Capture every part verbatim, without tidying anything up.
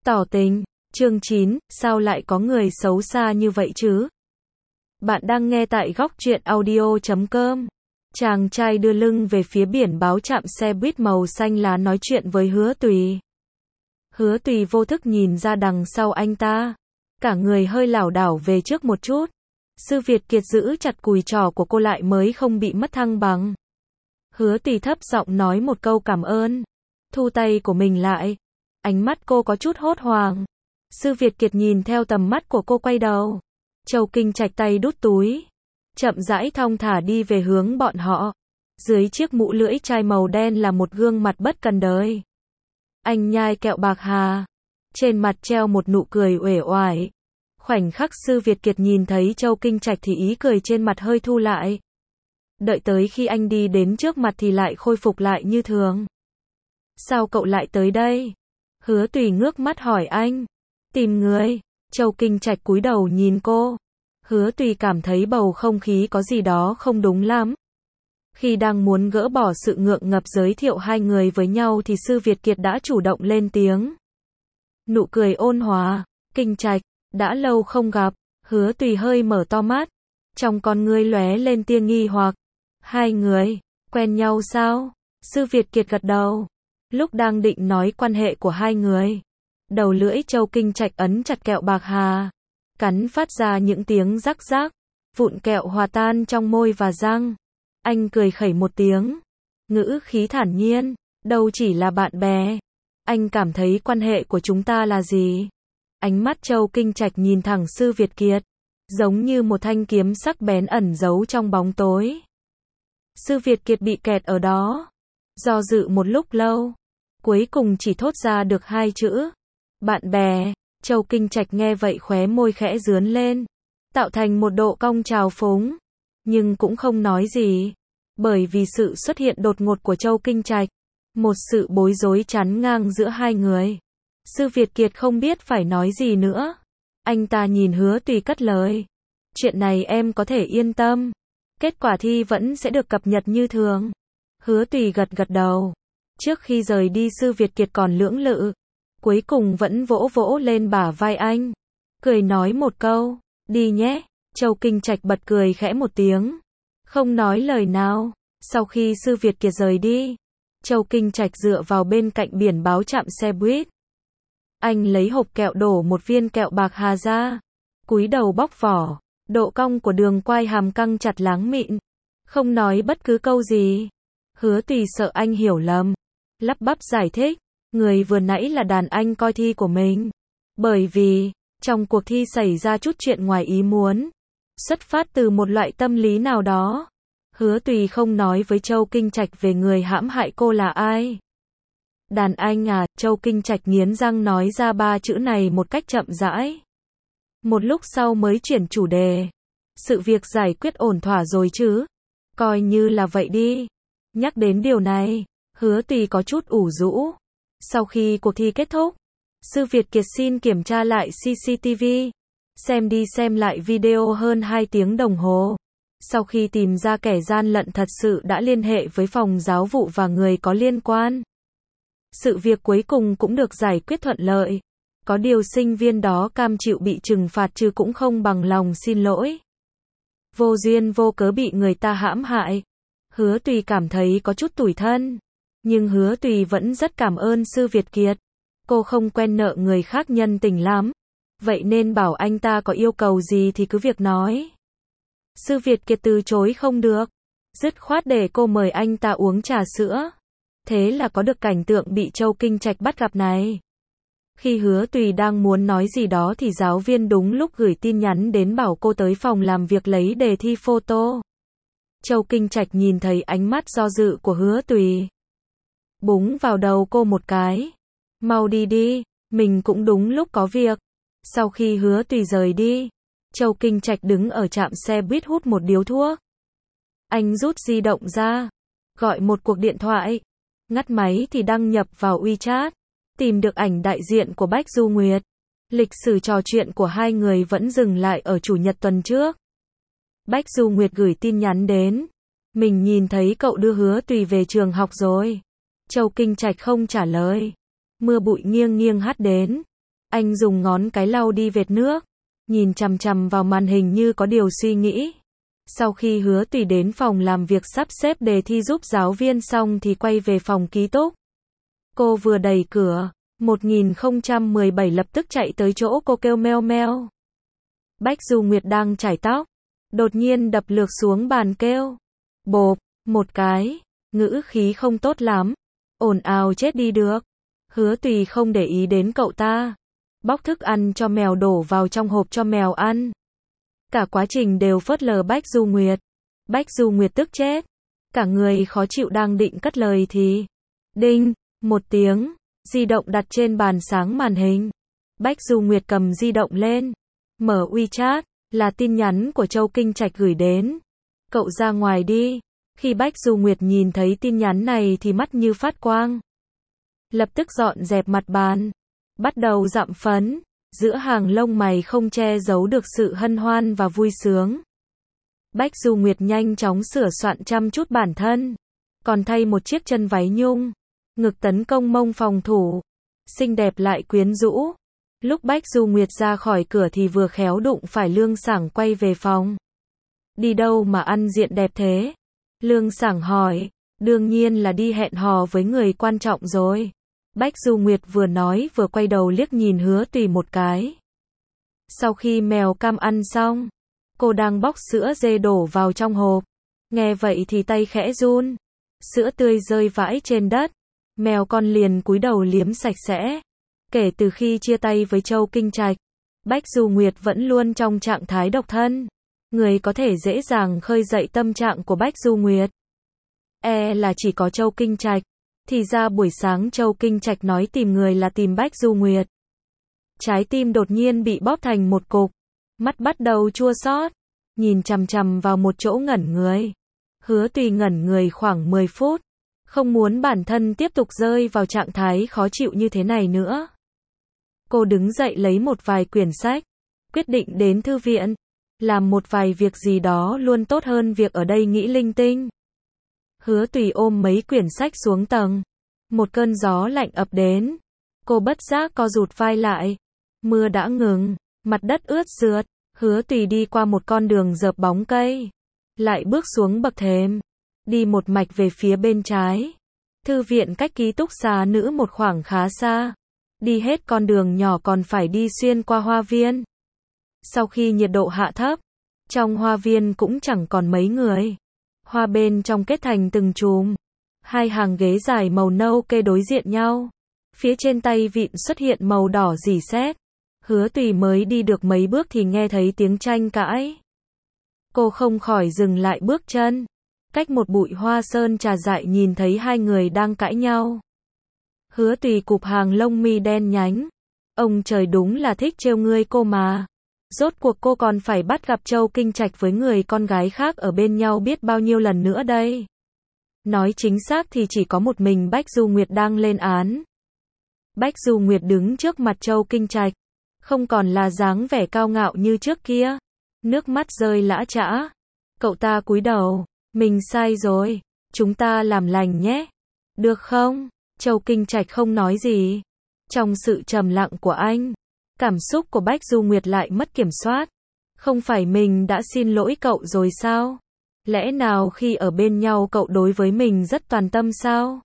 Tỏ tình, chương chín, sao lại có người xấu xa như vậy chứ? Bạn đang nghe tại góc truyện audio chấm com. Chàng trai đưa lưng về phía biển báo trạm xe buýt màu xanh lá nói chuyện với Hứa Tùy. Hứa Tùy vô thức nhìn ra đằng sau anh ta. Cả người hơi lảo đảo về trước một chút. Sư Việt Kiệt giữ chặt cùi trỏ của cô lại mới không bị mất thăng bằng. Hứa Tùy thấp giọng nói một câu cảm ơn. Thu tay của mình lại. Ánh mắt cô có chút hốt hoảng. Sư Việt Kiệt nhìn theo tầm mắt của cô quay đầu. Châu Kinh Trạch tay đút túi. Chậm rãi thong thả đi về hướng bọn họ. Dưới chiếc mũ lưỡi chai màu đen là một gương mặt bất cần đời. Anh nhai kẹo bạc hà. Trên mặt treo một nụ cười uể oải. Khoảnh khắc Sư Việt Kiệt nhìn thấy Châu Kinh Trạch thì ý cười trên mặt hơi thu lại. Đợi tới khi anh đi đến trước mặt thì lại khôi phục lại như thường. Sao cậu lại tới đây? Hứa Tùy ngước mắt hỏi anh. Tìm người. Châu Kinh Trạch cúi đầu nhìn cô. Hứa Tùy cảm thấy bầu không khí có gì đó không đúng lắm. Khi đang muốn gỡ bỏ sự ngượng ngập giới thiệu hai người với nhau thì Sư Việt Kiệt đã chủ động lên tiếng. Nụ cười ôn hòa. Kinh Trạch, đã lâu không gặp. Hứa Tùy hơi mở to mắt. Trong con ngươi lóe lên tia nghi hoặc. Hai người, quen nhau sao? Sư Việt Kiệt gật đầu. Lúc đang định nói quan hệ của hai người. Đầu lưỡi Châu Kinh Trạch ấn chặt kẹo bạc hà. Cắn phát ra những tiếng rắc rắc. Vụn kẹo hòa tan trong môi và răng. Anh cười khẩy một tiếng. Ngữ khí thản nhiên. Đâu chỉ là bạn bè. Anh cảm thấy quan hệ của chúng ta là gì? Ánh mắt Châu Kinh Trạch nhìn thẳng Sư Việt Kiệt. Giống như một thanh kiếm sắc bén ẩn giấu trong bóng tối. Sư Việt Kiệt bị kẹt ở đó. Do dự một lúc lâu. Cuối cùng chỉ thốt ra được hai chữ. Bạn bè. Châu Kinh Trạch nghe vậy khóe môi khẽ rướn lên. Tạo thành một độ cong trào phúng. Nhưng cũng không nói gì. Bởi vì sự xuất hiện đột ngột của Châu Kinh Trạch. Một sự bối rối chắn ngang giữa hai người. Sư Việt Kiệt không biết phải nói gì nữa. Anh ta nhìn Hứa Tùy cất lời. Chuyện này em có thể yên tâm. Kết quả thi vẫn sẽ được cập nhật như thường. Hứa Tùy gật gật đầu. Trước khi rời đi Sư Việt Kiệt còn lưỡng lự. Cuối cùng vẫn vỗ vỗ lên bả vai anh. Cười nói một câu. Đi nhé. Châu Kinh Trạch bật cười khẽ một tiếng. Không nói lời nào. Sau khi Sư Việt Kiệt rời đi. Châu Kinh Trạch dựa vào bên cạnh biển báo trạm xe buýt. Anh lấy hộp kẹo đổ một viên kẹo bạc hà ra. Cúi đầu bóc vỏ. Độ cong của đường quai hàm căng chặt láng mịn. Không nói bất cứ câu gì. Hứa Tùy sợ anh hiểu lầm. Lắp bắp giải thích. Người vừa nãy là đàn anh coi thi của mình. Bởi vì, trong cuộc thi xảy ra chút chuyện ngoài ý muốn. Xuất phát từ một loại tâm lý nào đó. Hứa Tùy không nói với Châu Kinh Trạch về người hãm hại cô là ai. Đàn anh à, Châu Kinh Trạch nghiến răng nói ra ba chữ này một cách chậm rãi. Một lúc sau mới chuyển chủ đề. Sự việc giải quyết ổn thỏa rồi chứ? Coi như là vậy đi. Nhắc đến điều này, Hứa Tùy có chút ủ rũ. Sau khi cuộc thi kết thúc, Sư Việt Kiệt xin kiểm tra lại xê xê tê vê. Xem đi xem lại video hơn hai tiếng đồng hồ. Sau khi tìm ra kẻ gian lận thật sự đã liên hệ với phòng giáo vụ và người có liên quan. Sự việc cuối cùng cũng được giải quyết thuận lợi. Có điều sinh viên đó cam chịu bị trừng phạt chứ cũng không bằng lòng xin lỗi. Vô duyên vô cớ bị người ta hãm hại. Hứa Tùy cảm thấy có chút tủi thân. Nhưng Hứa Tùy vẫn rất cảm ơn Sư Việt Kiệt. Cô không quen nợ người khác nhân tình lắm. Vậy nên bảo anh ta có yêu cầu gì thì cứ việc nói. Sư Việt Kiệt từ chối không được. Dứt khoát để cô mời anh ta uống trà sữa. Thế là có được cảnh tượng bị Châu Kinh Trạch bắt gặp này. Khi Hứa Tùy đang muốn nói gì đó thì giáo viên đúng lúc gửi tin nhắn đến bảo cô tới phòng làm việc lấy đề thi photo. Châu Kinh Trạch nhìn thấy ánh mắt do dự của Hứa Tùy. Búng vào đầu cô một cái. Mau đi đi, mình cũng đúng lúc có việc. Sau khi Hứa Tùy rời đi, Châu Kinh Trạch đứng ở trạm xe buýt hút một điếu thuốc. Anh rút di động ra, gọi một cuộc điện thoại. Ngắt máy thì đăng nhập vào WeChat. Tìm được ảnh đại diện của Bách Du Nguyệt. Lịch sử trò chuyện của hai người vẫn dừng lại ở chủ nhật tuần trước. Bách Du Nguyệt gửi tin nhắn đến. Mình nhìn thấy cậu đưa Hứa Tùy về trường học rồi. Châu Kinh Trạch không trả lời. Mưa bụi nghiêng nghiêng hắt đến. Anh dùng ngón cái lau đi vệt nước, nhìn chằm chằm vào màn hình như có điều suy nghĩ. Sau khi Hứa Tùy đến phòng làm việc sắp xếp đề thi giúp giáo viên xong thì quay về phòng ký túc. Cô vừa đẩy cửa, một nghìn không trăm mười bảy lập tức chạy tới chỗ cô kêu meo meo. Bách Du Nguyệt đang chải tóc, đột nhiên đập lược xuống bàn kêu. Bộp, một cái, ngữ khí không tốt lắm, ồn ào chết đi được. Hứa Tùy không để ý đến cậu ta, bóc thức ăn cho mèo đổ vào trong hộp cho mèo ăn. Cả quá trình đều phớt lờ Bách Du Nguyệt. Bách Du Nguyệt tức chết, cả người khó chịu đang định cất lời thì đinh, một tiếng, di động đặt trên bàn sáng màn hình. Bách Du Nguyệt cầm di động lên, mở WeChat, là tin nhắn của Châu Kinh Trạch gửi đến. Cậu ra ngoài đi. Khi Bách Du Nguyệt nhìn thấy tin nhắn này thì mắt như phát quang. Lập tức dọn dẹp mặt bàn, bắt đầu dặm phấn, giữa hàng lông mày không che giấu được sự hân hoan và vui sướng. Bách Du Nguyệt nhanh chóng sửa soạn chăm chút bản thân, còn thay một chiếc chân váy nhung, ngực tấn công mông phòng thủ, xinh đẹp lại quyến rũ. Lúc Bách Du Nguyệt ra khỏi cửa thì vừa khéo đụng phải Lương Sảng quay về phòng. Đi đâu mà ăn diện đẹp thế? Lương Sảng hỏi. Đương nhiên là đi hẹn hò với người quan trọng rồi. Bách Du Nguyệt vừa nói vừa quay đầu liếc nhìn Hứa Tùy một cái. Sau khi mèo cam ăn xong, cô đang bóc sữa dê đổ vào trong hộp. Nghe vậy thì tay khẽ run, sữa tươi rơi vãi trên đất. Mèo con liền cúi đầu liếm sạch sẽ. Kể từ khi chia tay với Châu Kinh Trạch, Bách Du Nguyệt vẫn luôn trong trạng thái độc thân. Người có thể dễ dàng khơi dậy tâm trạng của Bách Du Nguyệt E là chỉ có Châu Kinh Trạch. Thì ra buổi sáng Châu Kinh Trạch nói tìm người là tìm Bách Du Nguyệt. Trái tim đột nhiên bị bóp thành một cục, mắt bắt đầu chua xót, nhìn chằm chằm vào một chỗ ngẩn người. Hứa Tùy ngẩn người khoảng mười phút, không muốn bản thân tiếp tục rơi vào trạng thái khó chịu như thế này nữa. Cô đứng dậy lấy một vài quyển sách, quyết định đến thư viện, làm một vài việc gì đó luôn tốt hơn việc ở đây nghĩ linh tinh. Hứa Tùy ôm mấy quyển sách xuống tầng. Một cơn gió lạnh ập đến. Cô bất giác co rụt vai lại. Mưa đã ngừng, mặt đất ướt rượt. Hứa Tùy đi qua một con đường rợp bóng cây, lại bước xuống bậc thềm, đi một mạch về phía bên trái. Thư viện cách ký túc xá nữ một khoảng khá xa. Đi hết con đường nhỏ còn phải đi xuyên qua hoa viên. Sau khi nhiệt độ hạ thấp, trong hoa viên cũng chẳng còn mấy người. Hoa bên trong kết thành từng chùm. Hai hàng ghế dài màu nâu kê đối diện nhau. Phía trên tay vịn xuất hiện màu đỏ rỉ sét. Hứa Tùy mới đi được mấy bước thì nghe thấy tiếng tranh cãi. Cô không khỏi dừng lại bước chân. Cách một bụi hoa sơn trà dại nhìn thấy hai người đang cãi nhau. Hứa Tùy cụp hàng lông mi đen nhánh. Ông trời đúng là thích trêu ngươi cô mà. Rốt cuộc cô còn phải bắt gặp Châu Kinh Trạch với người con gái khác ở bên nhau biết bao nhiêu lần nữa đây. Nói chính xác thì chỉ có một mình Bách Du Nguyệt đang lên án. Bách Du Nguyệt đứng trước mặt Châu Kinh Trạch, không còn là dáng vẻ cao ngạo như trước kia. Nước mắt rơi lã chã. Cậu ta cúi đầu, mình sai rồi, chúng ta làm lành nhé. Được không? Châu Kinh Trạch không nói gì. Trong sự trầm lặng của anh, cảm xúc của Bách Du Nguyệt lại mất kiểm soát. Không phải mình đã xin lỗi cậu rồi sao? Lẽ nào khi ở bên nhau cậu đối với mình rất toàn tâm sao?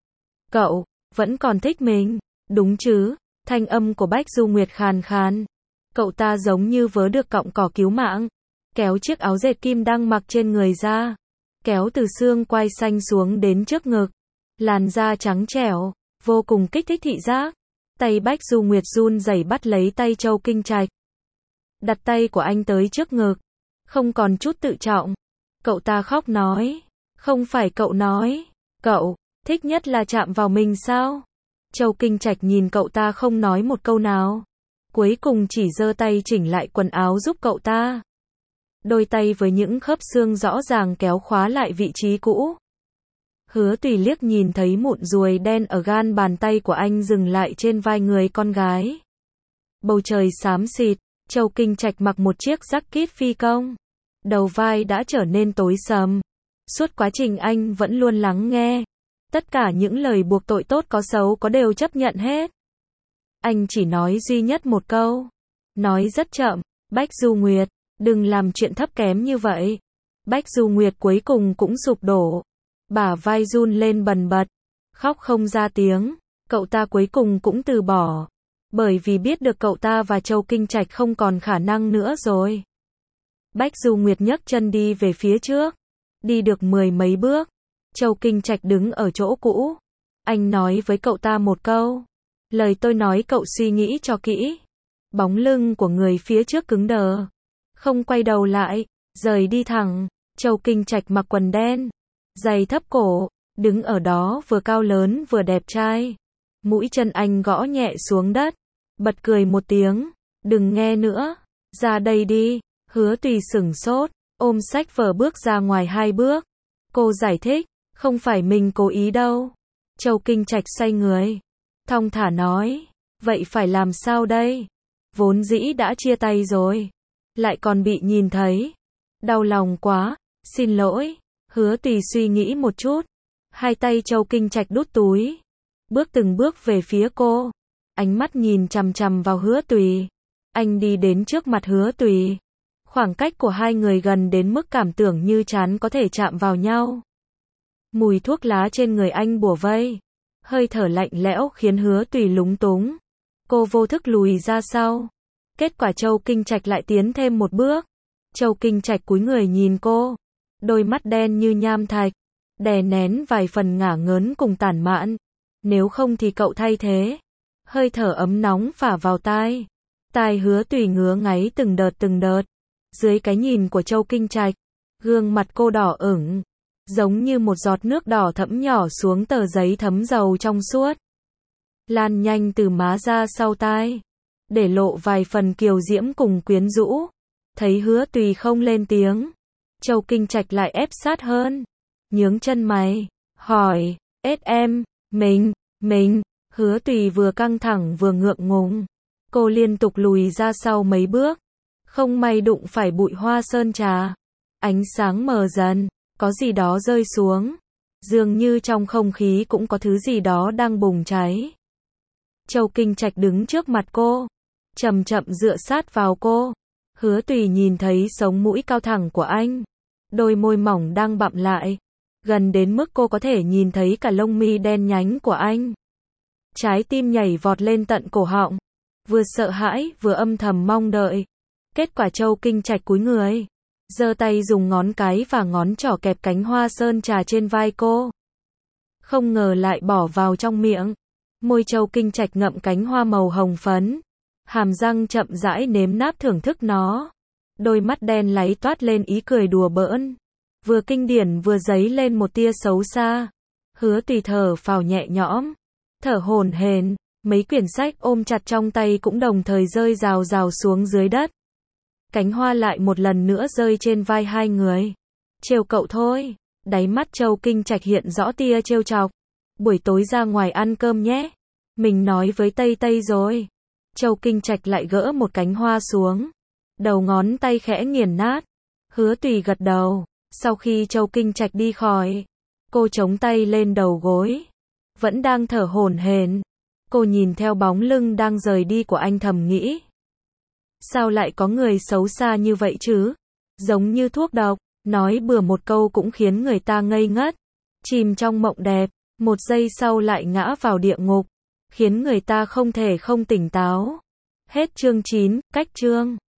Cậu vẫn còn thích mình, đúng chứ? Thanh âm của Bách Du Nguyệt khàn khàn. Cậu ta giống như vớ được cọng cỏ cứu mạng, kéo chiếc áo dệt kim đang mặc trên người ra, kéo từ xương quai xanh xuống đến trước ngực. Làn da trắng trẻo, vô cùng kích thích thị giác. Tay Bách Du Nguyệt run rẩy bắt lấy tay Châu Kinh Trạch. Đặt tay của anh tới trước ngực, không còn chút tự trọng. Cậu ta khóc nói, không phải cậu nói, cậu thích nhất là chạm vào mình sao? Châu Kinh Trạch nhìn cậu ta không nói một câu nào. Cuối cùng chỉ giơ tay chỉnh lại quần áo giúp cậu ta. Đôi tay với những khớp xương rõ ràng kéo khóa lại vị trí cũ. Hứa Tùy liếc nhìn thấy mụn ruồi đen ở gan bàn tay của anh dừng lại trên vai người con gái. Bầu trời xám xịt, Châu Kinh Trạch mặc một chiếc jacket phi công. Đầu vai đã trở nên tối sầm. Suốt quá trình anh vẫn luôn lắng nghe. Tất cả những lời buộc tội tốt có xấu có đều chấp nhận hết. Anh chỉ nói duy nhất một câu. Nói rất chậm, Bách Du Nguyệt, đừng làm chuyện thấp kém như vậy. Bách Du Nguyệt cuối cùng cũng sụp đổ. Bả vai run lên bần bật, khóc không ra tiếng. Cậu ta cuối cùng cũng từ bỏ. Bởi vì biết được cậu ta và Châu Kinh Trạch không còn khả năng nữa rồi. Bách Du Nguyệt nhấc chân đi về phía trước. Đi được mười mấy bước. Châu Kinh Trạch đứng ở chỗ cũ. Anh nói với cậu ta một câu. Lời tôi nói cậu suy nghĩ cho kỹ. Bóng lưng của người phía trước cứng đờ. Không quay đầu lại, rời đi thẳng. Châu Kinh Trạch mặc quần đen, giày thấp cổ, đứng ở đó vừa cao lớn vừa đẹp trai. Mũi chân anh gõ nhẹ xuống đất, bật cười một tiếng. Đừng nghe nữa, ra đây đi. Hứa Tùy sửng sốt, ôm sách vở bước ra ngoài hai bước. Cô giải thích, không phải mình cố ý đâu. Châu Kinh Trạch xoay người, thong thả nói, vậy phải làm sao đây? Vốn dĩ đã chia tay rồi, lại còn bị nhìn thấy. Đau lòng quá, xin lỗi. Hứa Tùy suy nghĩ một chút, hai tay Châu Kinh Trạch đút túi, bước từng bước về phía cô. Ánh mắt nhìn chằm chằm vào Hứa Tùy. Anh đi đến trước mặt Hứa Tùy. Khoảng cách của hai người gần đến mức cảm tưởng như trán có thể chạm vào nhau. Mùi thuốc lá trên người anh bủa vây. Hơi thở lạnh lẽo khiến Hứa Tùy lúng túng. Cô vô thức lùi ra sau. Kết quả Châu Kinh Trạch lại tiến thêm một bước. Châu Kinh Trạch cúi người nhìn cô. Đôi mắt đen như nham thạch. Đè nén vài phần ngả ngớn cùng tản mạn. Nếu không thì cậu thay thế. Hơi thở ấm nóng phả vào tai. Tai Hứa Tùy ngứa ngáy từng đợt từng đợt. Dưới cái nhìn của Châu Kinh Trạch, gương mặt cô đỏ ửng, giống như một giọt nước đỏ thẫm nhỏ xuống tờ giấy thấm dầu trong suốt. Lan nhanh từ má ra sau tai, để lộ vài phần kiều diễm cùng quyến rũ. Thấy Hứa Tùy không lên tiếng, Châu Kinh Trạch lại ép sát hơn, nhướng chân mày, hỏi, ết em, mình, mình. Hứa Tùy vừa căng thẳng vừa ngượng ngùng. Cô liên tục lùi ra sau mấy bước. Không may đụng phải bụi hoa sơn trà. Ánh sáng mờ dần, có gì đó rơi xuống. Dường như trong không khí cũng có thứ gì đó đang bùng cháy. Châu Kinh Trạch đứng trước mặt cô, chậm chậm dựa sát vào cô. Hứa Tùy nhìn thấy sống mũi cao thẳng của anh, đôi môi mỏng đang bặm lại, gần đến mức cô có thể nhìn thấy cả lông mi đen nhánh của anh. Trái tim nhảy vọt lên tận cổ họng, vừa sợ hãi vừa âm thầm mong đợi. Kết quả Châu Kinh Trạch cúi người, giơ tay dùng ngón cái và ngón trỏ kẹp cánh hoa sơn trà trên vai cô. Không ngờ lại bỏ vào trong miệng. Môi Châu Kinh Trạch ngậm cánh hoa màu hồng phấn, hàm răng chậm rãi nếm náp thưởng thức nó. Đôi mắt đen láy toát lên ý cười đùa bỡn, vừa kinh điển vừa dấy lên một tia xấu xa. Hứa Tùy thở phào nhẹ nhõm, thở hổn hển, mấy quyển sách ôm chặt trong tay cũng đồng thời rơi rào rào xuống dưới đất. Cánh hoa lại một lần nữa rơi trên vai hai người. Trêu cậu thôi. Đáy mắt Châu Kinh Trạch hiện rõ tia trêu chọc. Buổi tối ra ngoài ăn cơm nhé. Mình nói với Tây Tây rồi. Châu Kinh Trạch lại gỡ một cánh hoa xuống. Đầu ngón tay khẽ nghiền nát. Hứa Tùy gật đầu. Sau khi Châu Kinh Trạch đi khỏi, cô chống tay lên đầu gối, vẫn đang thở hổn hển. Cô nhìn theo bóng lưng đang rời đi của anh thầm nghĩ. Sao lại có người xấu xa như vậy chứ? Giống như thuốc độc, nói bừa một câu cũng khiến người ta ngây ngất, chìm trong mộng đẹp, một giây sau lại ngã vào địa ngục, khiến người ta không thể không tỉnh táo. Hết chương chín, cách chương.